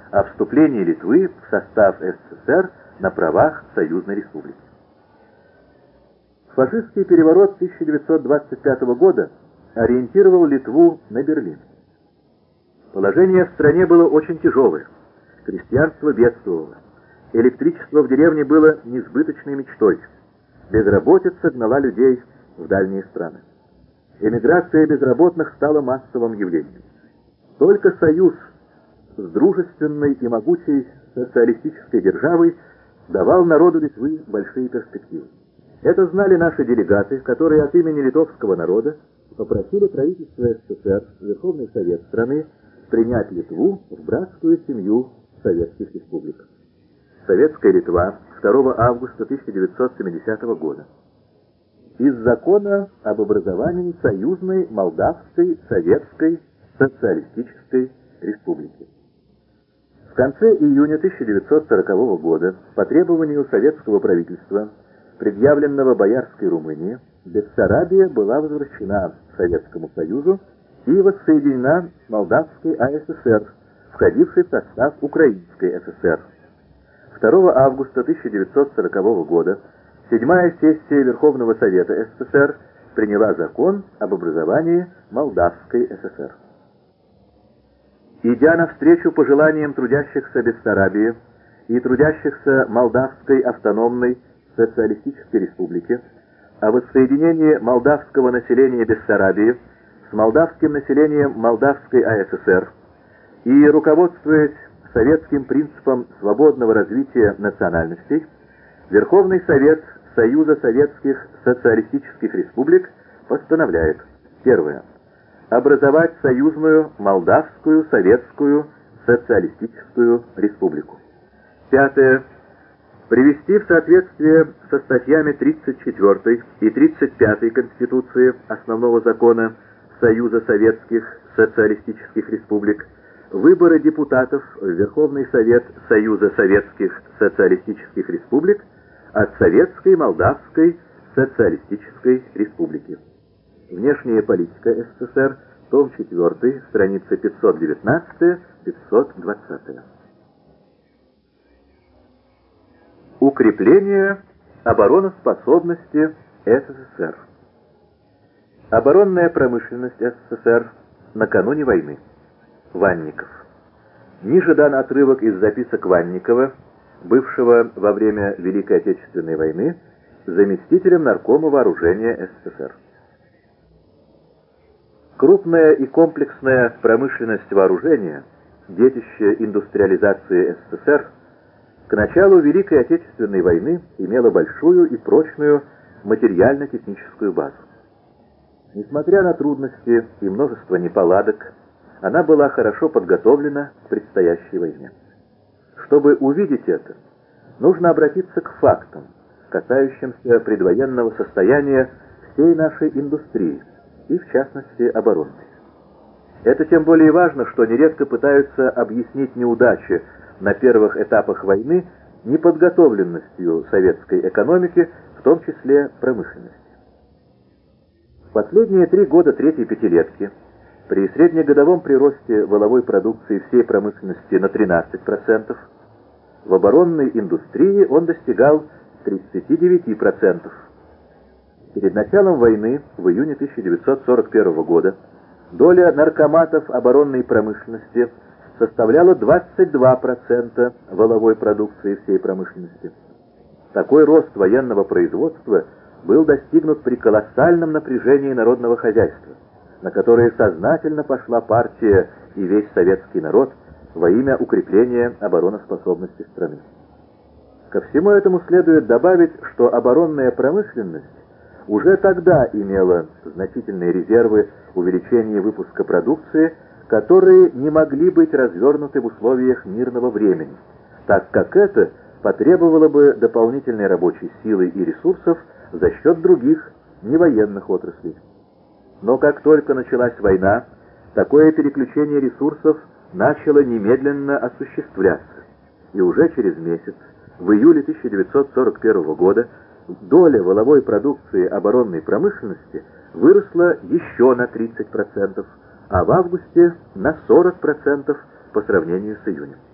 о вступлении Литвы в состав СССР на правах союзной республики. Фашистский переворот 1925 года ориентировал Литву на Берлин. Положение в стране было очень тяжелое. Крестьянство бедствовало. Электричество в деревне было несбыточной мечтой. Безработица гнала людей в дальние страны. Эмиграция безработных стала массовым явлением. Только союз с дружественной и могучей социалистической державой давал народу Литвы большие перспективы. Это знали наши делегаты, которые от имени литовского народа попросили правительство СССР, Верховный Совет страны, принять Литву в братскую семью советских республик. Советская Литва 2 августа 1970 года. Из закона об образовании союзной Молдавской Советской Социалистической Республики. В конце июня 1940 года по требованию советского правительства, предъявленного Боярской Румынии, Бессарабия была возвращена Советскому Союзу и воссоединена с Молдавской АССР, входившей в состав Украинской ССР. 2 августа 1940 года 7-я сессия Верховного Совета СССР приняла закон об образовании Молдавской ССР. Идя навстречу пожеланиям трудящихся Бессарабии и трудящихся Молдавской автономной социалистической республики о воссоединении молдавского населения Бессарабии с молдавским населением Молдавской АССР и руководствуясь советским принципом свободного развития национальностей, Верховный Совет Союза Советских Социалистических Республик постановляет: первое. Образовать союзную Молдавскую Советскую Социалистическую Республику. Пятое. Привести в соответствие со статьями 34 и 35 Конституции Основного закона Союза Советских Социалистических Республик выборы депутатов в Верховный Совет Союза Советских Социалистических Республик от Советской Молдавской Социалистической Республики. Внешняя политика СССР, том 4, страница 519-520. Укрепление обороноспособности СССР. Оборонная промышленность СССР накануне войны. Ванников. Ниже дан отрывок из записок Ванникова, бывшего во время Великой Отечественной войны заместителем наркома вооружения СССР. Крупная и комплексная промышленность вооружения, детище индустриализации СССР, к началу Великой Отечественной войны имела большую и прочную материально-техническую базу. Несмотря на трудности и множество неполадок, она была хорошо подготовлена к предстоящей войне. Чтобы увидеть это, нужно обратиться к фактам, касающимся предвоенного состояния всей нашей индустрии, и в частности оборонной. Это тем более важно, что нередко пытаются объяснить неудачи на первых этапах войны неподготовленностью советской экономики, в том числе промышленности. В последние 3 года третьей пятилетки при среднегодовом приросте валовой продукции всей промышленности на 13%, в оборонной индустрии он достигал 39%. Перед началом войны, в июне 1941 года, доля наркоматов оборонной промышленности составляла 22% валовой продукции всей промышленности. Такой рост военного производства был достигнут при колоссальном напряжении народного хозяйства, на которое сознательно пошла партия и весь советский народ во имя укрепления обороноспособности страны. Ко всему этому следует добавить, что оборонная промышленность уже тогда имела значительные резервы увеличения выпуска продукции, которые не могли быть развернуты в условиях мирного времени, так как это потребовало бы дополнительной рабочей силы и ресурсов за счет других невоенных отраслей. Но как только началась война, такое переключение ресурсов начало немедленно осуществляться, и уже через месяц, в июле 1941 года, доля валовой продукции оборонной промышленности выросла еще на 30%, а в августе на 40% по сравнению с июнем.